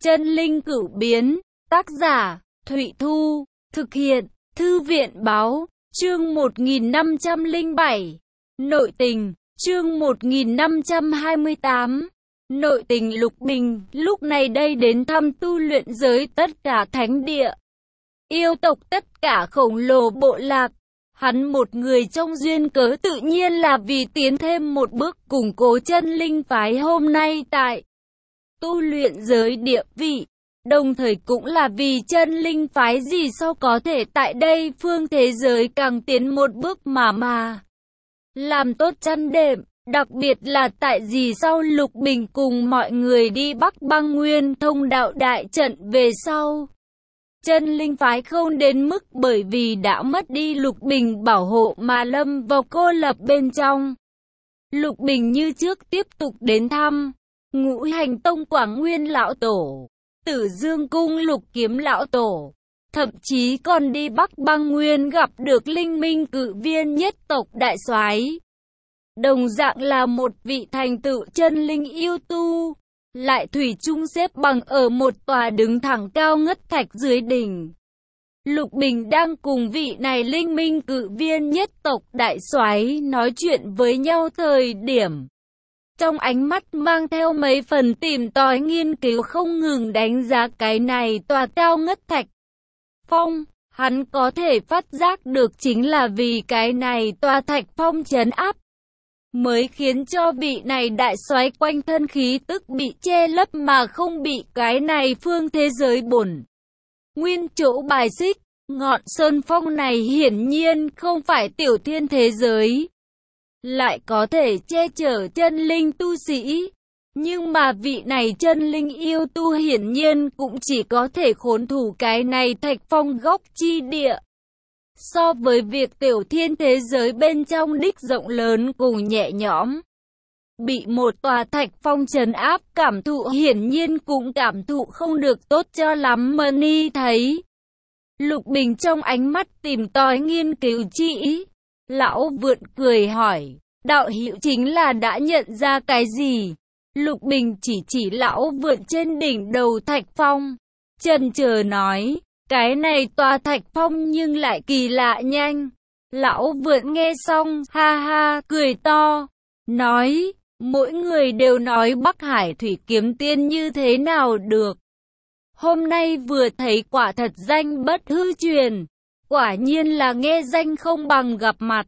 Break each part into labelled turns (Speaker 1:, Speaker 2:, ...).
Speaker 1: Chân linh cửu biến, tác giả, Thụy Thu, thực hiện, Thư viện báo, chương 1507. Nội tình, chương 1528. Nội tình Lục Bình, lúc này đây đến thăm tu luyện giới tất cả thánh địa, yêu tộc tất cả khổng lồ bộ lạc. Hắn một người trong duyên cớ tự nhiên là vì tiến thêm một bước củng cố chân linh phái hôm nay tại tu luyện giới địa vị, đồng thời cũng là vì chân linh phái gì sau có thể tại đây phương thế giới càng tiến một bước mà làm tốt chăn đệm, đặc biệt là tại gì sau Lục Bình cùng mọi người đi Bắc Băng Nguyên thông đạo đại trận về sau. Chân linh phái không đến mức bởi vì đã mất đi Lục Bình bảo hộ mà lâm vào cô lập bên trong. Lục Bình như trước tiếp tục đến thăm Ngũ Hành Tông Quảng Nguyên lão tổ, Tử Dương Cung Lục Kiếm lão tổ, thậm chí còn đi Bắc Băng Nguyên gặp được Linh Minh Cự Viên nhất tộc đại soái. Đồng dạng là một vị thành tựu chân linh yêu tu, lại thủy chung xếp bằng ở một tòa đứng thẳng cao ngất thạch dưới đỉnh. Lục Bình đang cùng vị này Linh Minh Cự Viên nhất tộc đại soái nói chuyện với nhau thời điểm, trong ánh mắt mang theo mấy phần tìm tòi nghiên cứu không ngừng đánh giá cái này tòa cao ngất thạch phong. Hắn có thể phát giác được chính là vì cái này tòa thạch phong trấn áp, mới khiến cho vị này đại soái quanh thân khí tức bị che lấp mà không bị cái này phương thế giới bổn nguyên chỗ bài xích. Ngọn sơn phong này hiển nhiên không phải tiểu thiên thế giới, lại có thể che chở chân linh tu sĩ. Nhưng mà vị này chân linh yêu tu hiển nhiên cũng chỉ có thể khốn thủ cái này thạch phong góc chi địa. So với việc tiểu thiên thế giới bên trong đích rộng lớn cùng nhẹ nhõm, bị một tòa thạch phong trấn áp cảm thụ hiển nhiên cũng cảm thụ không được tốt cho lắm mà ni thấy. Lục Bình trong ánh mắt tìm tòi nghiên cứu chỉ. Lão Vượn cười hỏi, đạo hữu chính là đã nhận ra cái gì? Lục Bình chỉ Lão Vượn trên đỉnh đầu thạch phong, chần chờ nói, cái này tòa thạch phong nhưng lại kỳ lạ nhanh. Lão Vượn nghe xong, ha ha, cười to, nói, mỗi người đều nói Bắc Hải Thủy Kiếm Tiên như thế nào được. Hôm nay vừa thấy quả thật danh bất hư truyền, quả nhiên là nghe danh không bằng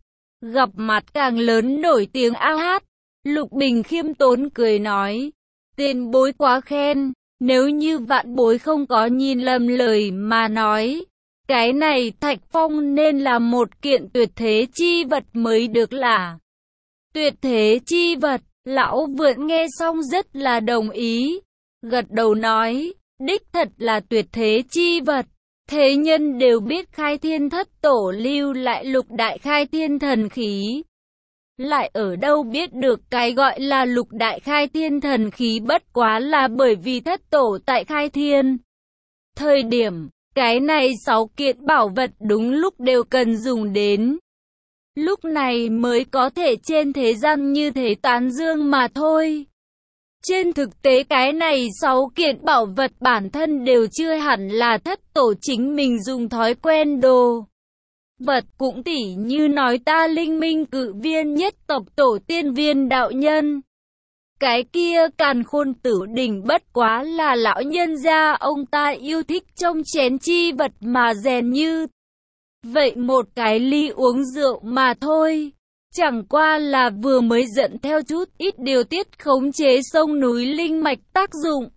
Speaker 1: gặp mặt càng lớn nổi tiếng a hát. Lục Bình khiêm tốn cười nói, tiền bối quá khen, nếu như vạn bối không có nhìn lầm lời mà nói, cái này thạch phong nên là một kiện tuyệt thế chi vật mới được là. Tuyệt thế chi vật, Lão Vượn nghe xong rất là đồng ý, gật đầu nói, đích thật là tuyệt thế chi vật. Thế nhân đều biết Khai Thiên Thất Tổ lưu lại lục đại khai thiên thần khí, lại ở đâu biết được cái gọi là lục đại khai thiên thần khí bất quá là bởi vì thất tổ tại khai thiên thời điểm, cái này 6 kiện bảo vật đúng lúc đều cần dùng đến. Lúc này mới có thể trên thế gian như thế tán dương mà thôi. Trên thực tế cái này 6 kiện bảo vật bản thân đều chưa hẳn là thất tổ chính mình dùng thói quen đồ vật, cũng tỉ như nói ta Linh Minh Cự Viên nhất tộc tổ tiên Viên đạo nhân. Cái kia Càn Khôn Tử Đỉnh bất quá là lão nhân gia ông ta yêu thích trong chén chi vật mà rèn như vậy một cái ly uống rượu mà thôi. Chẳng qua là vừa mới dẫn theo chút ít điều tiết khống chế sông núi linh mạch tác dụng.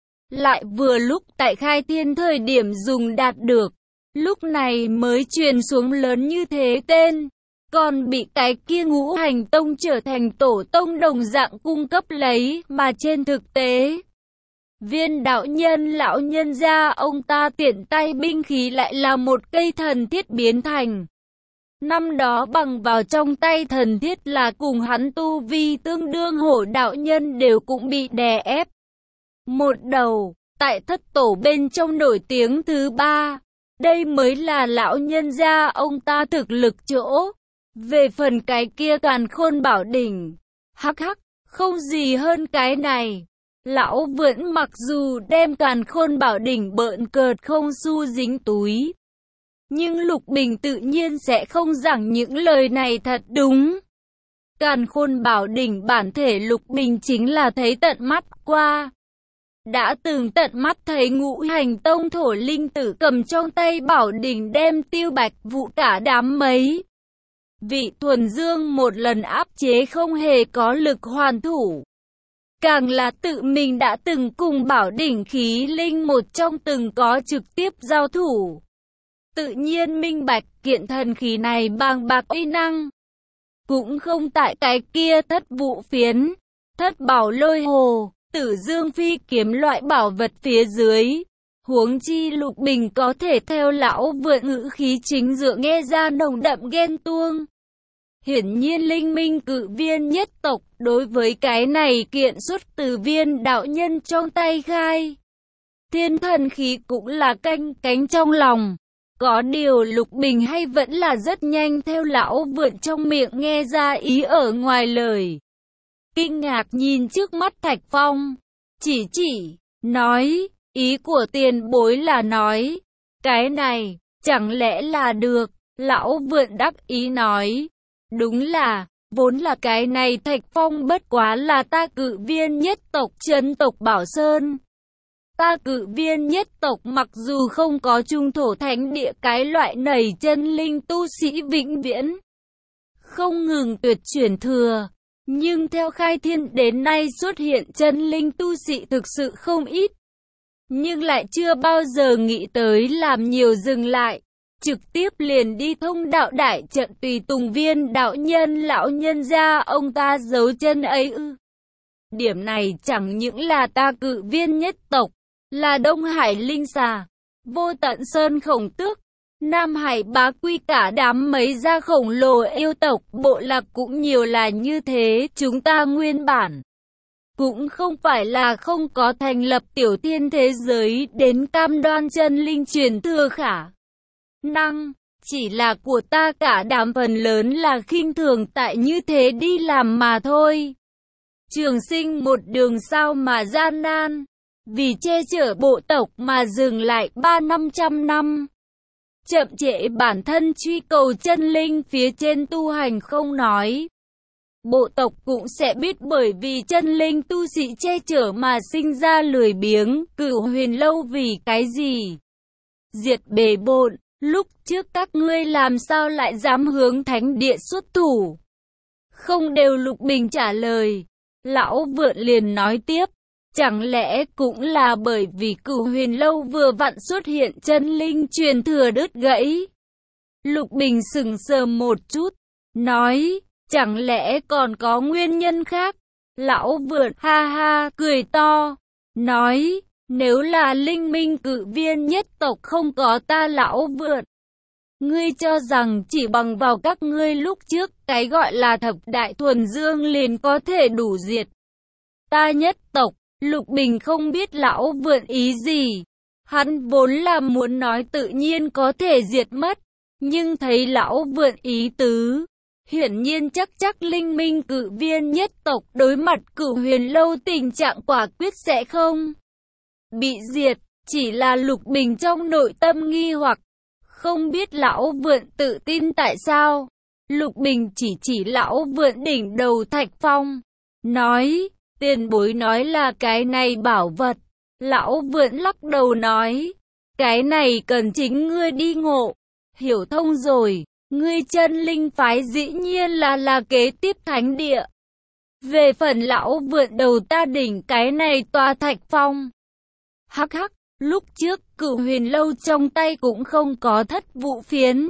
Speaker 1: Lại vừa lúc tại khai thiên thời điểm dùng đạt được, lúc này mới truyền xuống lớn như thế tên. Còn bị cái kia Ngũ Hành Tông trở thành tổ tông đồng dạng cung cấp lấy, mà trên thực tế Viên đạo nhân lão nhân gia ông ta tiện tay binh khí lại là một cây thần thiết biến thành. Năm đó bằng vào trong tay thần thiết là cùng hắn tu vi tương đương Hổ đạo nhân đều cũng bị đè ép một đầu, tại thất tổ bên trong nổi tiếng thứ 3. Đây mới là lão nhân gia ông ta thực lực chỗ. Về phần cái kia Càn Khôn Bảo Đỉnh, hắc hắc, không gì hơn cái này. Lão Vượn mặc dù đem Càn Khôn Bảo Đỉnh bợn cợt không xu dính túi, nhưng Lục Bình tự nhiên sẽ không giảng những lời này thật đúng. Càn Khôn Bảo Đỉnh bản thể Lục Bình chính là thấy tận mắt qua. Đã từng tận mắt thấy Ngũ Hành Tông Thổ Linh Tử cầm trong tay bảo đỉnh đem Tiêu Bạch Vũ cả đám mấy vị thuần dương một lần áp chế không hề có lực hoàn thủ. Càng là tự mình đã từng cùng bảo đỉnh khí linh một trong từng có trực tiếp giao thủ. Tự nhiên minh bạch kiện thần khí này bàng bạc uy năng. Cũng không tại cái kia thất vụ phiến, thất bảo lôi hồ, Tử Dương Phi kiếm loại bảo vật phía dưới. Huống chi Lục Bình có thể theo Lão Vượn ngữ khí chính giữa nghe ra nồng đậm ghen tuông. Hiển nhiên Linh Minh Cự Viên nhất tộc đối với cái này kiện xuất từ Viên đạo nhân trong tay khai thiên thần khí cũng là canh cánh trong lòng. Có điều Lục Bình hay vẫn là rất nhanh theo Lão Vượn trong miệng nghe ra ý ở ngoài lời. Kinh ngạc nhìn trước mắt Thạch Phong, chỉ, nói, ý của tiền bối là nói, cái này, chẳng lẽ là được, Lão Vượn đắc ý nói, đúng là, vốn là cái này Thạch Phong bất quá là ta Cự Viên nhất tộc trấn tộc Bảo Sơn. Ta Cự Viên nhất tộc mặc dù không có trung thổ thánh địa cái loại nảy chân linh tu sĩ vĩnh viễn, không ngừng tuyệt chuyển thừa. Nhưng theo khai thiên đến nay xuất hiện chân linh tu sĩ thực sự không ít. Nhưng lại chưa bao giờ nghĩ tới làm nhiều dừng lại. Trực tiếp liền đi thông đạo đại trận tùy tùng Viên đạo nhân lão nhân ra ông ta giấu chân ấy ư. Điểm này chẳng những là ta Cự Viên nhất tộc, là Đông Hải Linh Xà, Vô Tận Sơn Khổng Tước, Nam Hải Bá Quy cả đám mấy gia khổng lồ yêu tộc bộ lạc cũng nhiều là như thế. Chúng ta nguyên bản cũng không phải là không có thành lập tiểu thiên thế giới đến cam đoan chân linh truyền thừa khả năng, chỉ là của ta cả đám phần lớn là khinh thường tại như thế đi làm mà thôi. Trường sinh một đường sao mà gian nan, vì che chở bộ tộc mà dừng lại 300-500 năm. Chậm trễ bản thân truy cầu chân linh phía trên tu hành không nói. Bộ tộc cũng sẽ biết bởi vì chân linh tu sĩ che chở mà sinh ra lười biếng. Cửu Huyền Lâu vì cái gì? Diệt bề bộn, lúc trước các ngươi làm sao lại dám hướng thánh địa xuất thủ? Không đều Lục Bình trả lời. Lão Vượn liền nói tiếp. Chẳng lẽ cũng là bởi vì Cửu Huyền Lâu vừa vặn xuất hiện chân linh truyền thừa đứt gãy? Lục Bình sững sờ một chút, nói, chẳng lẽ còn có nguyên nhân khác? Lão Vượn ha ha cười to, nói, nếu là Linh Minh Cự Viên nhất tộc không có ta Lão Vượn, ngươi cho rằng chỉ bằng vào các ngươi lúc trước cái gọi là thập đại thuần dương liền có thể đủ diệt ta nhất tộc? Lục Bình không biết Lão Vượn ý gì. Hắn vốn là muốn nói tự nhiên có thể diệt mất. Nhưng thấy Lão Vượn ý tứ, hiển nhiên chắc Linh Minh Cự Viên nhất tộc đối mặt Cửu Huyền Lâu tình trạng quả quyết sẽ không bị diệt. Chỉ là Lục Bình trong nội tâm nghi hoặc, không biết Lão Vượn tự tin tại sao. Lục Bình chỉ Lão Vượn đỉnh đầu Thạch Phong, nói, tiền bối nói là cái này bảo vật. Lão Vượn lắc đầu nói, cái này cần chính ngươi đi ngộ. Hiểu thông rồi, ngươi chân linh phái dĩ nhiên là kế tiếp thánh địa. Về phần Lão Vượn đầu ta đỉnh cái này tòa Thạch Phong. Hắc, lúc trước Cửu Huyền Lâu trong tay cũng không có thất vụ phiến,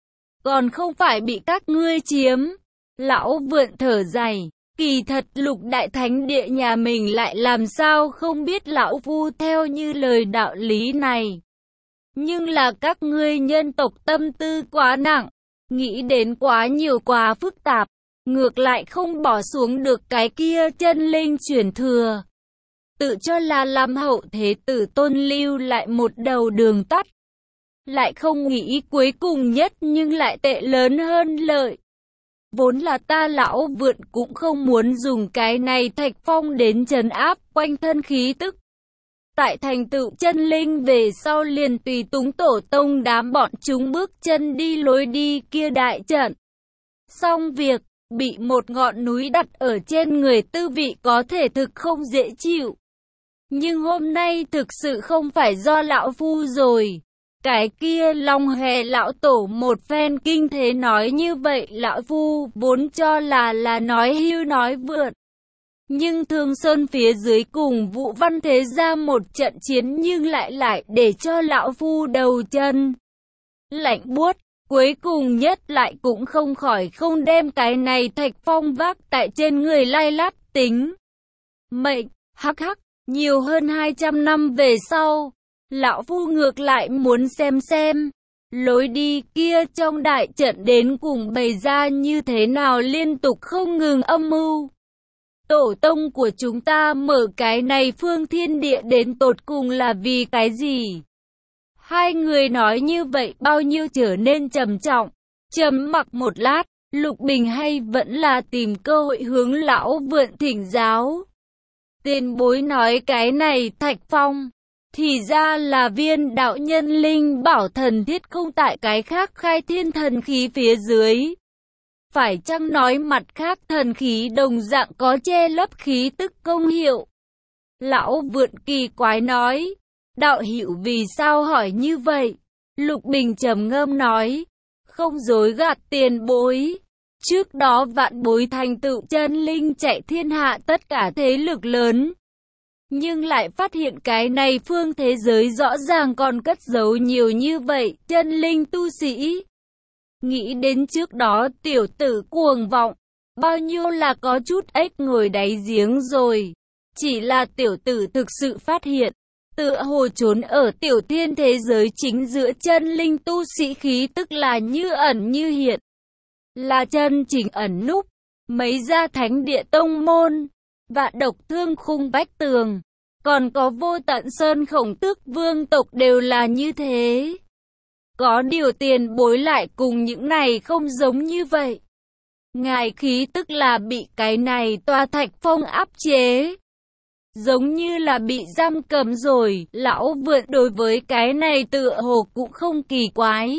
Speaker 1: còn không phải bị các ngươi chiếm. Lão Vượn thở dài. Kỳ thật Lục Đại Thánh Địa nhà mình lại làm sao không biết lão phu theo như lời đạo lý này. Nhưng là các ngươi nhân tộc tâm tư quá nặng, nghĩ đến quá nhiều quá phức tạp, ngược lại không bỏ xuống được cái kia chân linh truyền thừa. Tự cho là làm hậu thế tử tôn lưu lại một đầu đường tắt. Lại không nghĩ cuối cùng nhất nhưng lại tệ lớn hơn lợi. Vốn là ta Lão Vượn cũng không muốn dùng cái này thạch phong đến trấn áp quanh thân khí tức. Tại thành tựu chân linh về sau liền tùy túng tổ tông đám bọn chúng bước chân đi lối đi kia đại trận. Xong việc, bị một ngọn núi đặt ở trên người tư vị có thể thực không dễ chịu. Nhưng hôm nay thực sự không phải do lão phu rồi. Cái kia Long Hề lão tổ một phen kinh thế nói như vậy lão phu vốn cho là nói hưu nói vượn. Nhưng Thương Sơn phía dưới cùng Vũ Văn Thế ra một trận chiến nhưng lại để cho lão phu đầu chân lạnh buốt, cuối cùng nhất lại cũng không khỏi không đem cái này thạch phong vác tại trên người lai lát tính. Mệnh, hắc hắc, nhiều hơn 200 năm về sau, lão phu ngược lại muốn xem, lối đi kia trong đại trận đến cùng bày ra như thế nào liên tục không ngừng âm mưu. Tổ tông của chúng ta mở cái này phương thiên địa đến tột cùng là vì cái gì? Hai người nói như vậy bao nhiêu trở nên trầm trọng. Trầm mặc một lát, Lục Bình hay vẫn là tìm cơ hội hướng lão Vượn thỉnh giáo. Tiền bối nói cái này thạch phong, thì ra là viên đạo nhân linh bảo thần thiết không tại cái khác khai thiên thần khí phía dưới. Phải chăng nói mặt khác thần khí đồng dạng có che lấp khí tức công hiệu? Lão Vượn kỳ quái nói. Đạo hữu vì sao hỏi như vậy? Lục Bình trầm ngâm nói. Không dối gạt tiền bối. Trước đó vạn bối thành tựu chân linh chạy thiên hạ tất cả thế lực lớn. Nhưng lại phát hiện cái này phương thế giới rõ ràng còn cất giấu nhiều như vậy chân linh tu sĩ. Nghĩ đến trước đó tiểu tử cuồng vọng, bao nhiêu là có chút ếch ngồi đáy giếng rồi. Chỉ là tiểu tử thực sự phát hiện, tựa hồ trốn ở tiểu thiên thế giới chính giữa chân linh tu sĩ khí tức là như ẩn như hiện. Là chân chính ẩn núp, mấy gia thánh địa tông môn, Vạn Độc Thương Khung Bách Tường, còn có Vô Tận Sơn Khổng Tước vương tộc đều là như thế. Có điều tiền bối lại cùng những này không giống như vậy. Ngài khí tức là bị cái này tòa thạch phong áp chế. Giống như là bị giam cầm rồi, lão Vượn đối với cái này tựa hồ cũng không kỳ quái.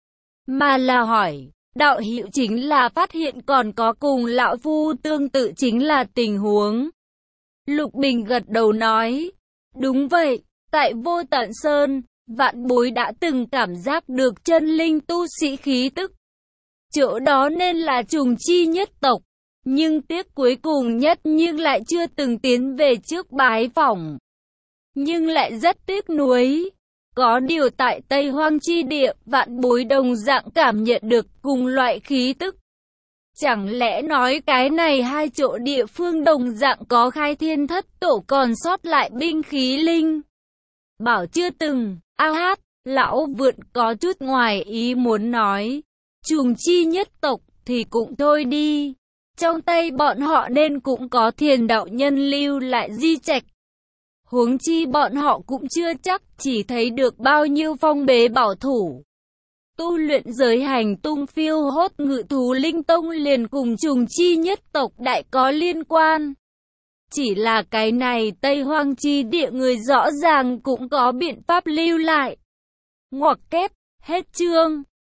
Speaker 1: Mà là hỏi, đạo hữu chính là phát hiện còn có cùng lão phu tương tự chính là tình huống. Lục Bình gật đầu nói, đúng vậy, tại Vô Tận Sơn, vạn bối đã từng cảm giác được chân linh tu sĩ khí tức. Chỗ đó nên là trùng chi nhất tộc, nhưng tiếc cuối cùng nhất nhưng lại chưa từng tiến về trước bái phỏng. Nhưng lại rất tiếc nuối. Có điều tại Tây Hoang chi địa, vạn bối đồng dạng cảm nhận được cùng loại khí tức. Chẳng lẽ nói cái này hai chỗ địa phương đồng dạng có khai thiên thất tổ còn sót lại binh khí linh? Bảo chưa từng, hát, lão Vượn có chút ngoài ý muốn nói. Trùng chi nhất tộc thì cũng thôi đi. Trong tay bọn họ nên cũng có thiền đạo nhân lưu lại di trạch. Huống chi bọn họ cũng chưa chắc chỉ thấy được bao nhiêu phong bế bảo thủ. Tu luyện giới hành tung phiêu hốt ngự thú linh tông liền cùng trùng chi nhất tộc đại có liên quan. Chỉ là cái này Tây Hoang chi địa người rõ ràng cũng có biện pháp lưu lại. Ngoặc kép, hết chương.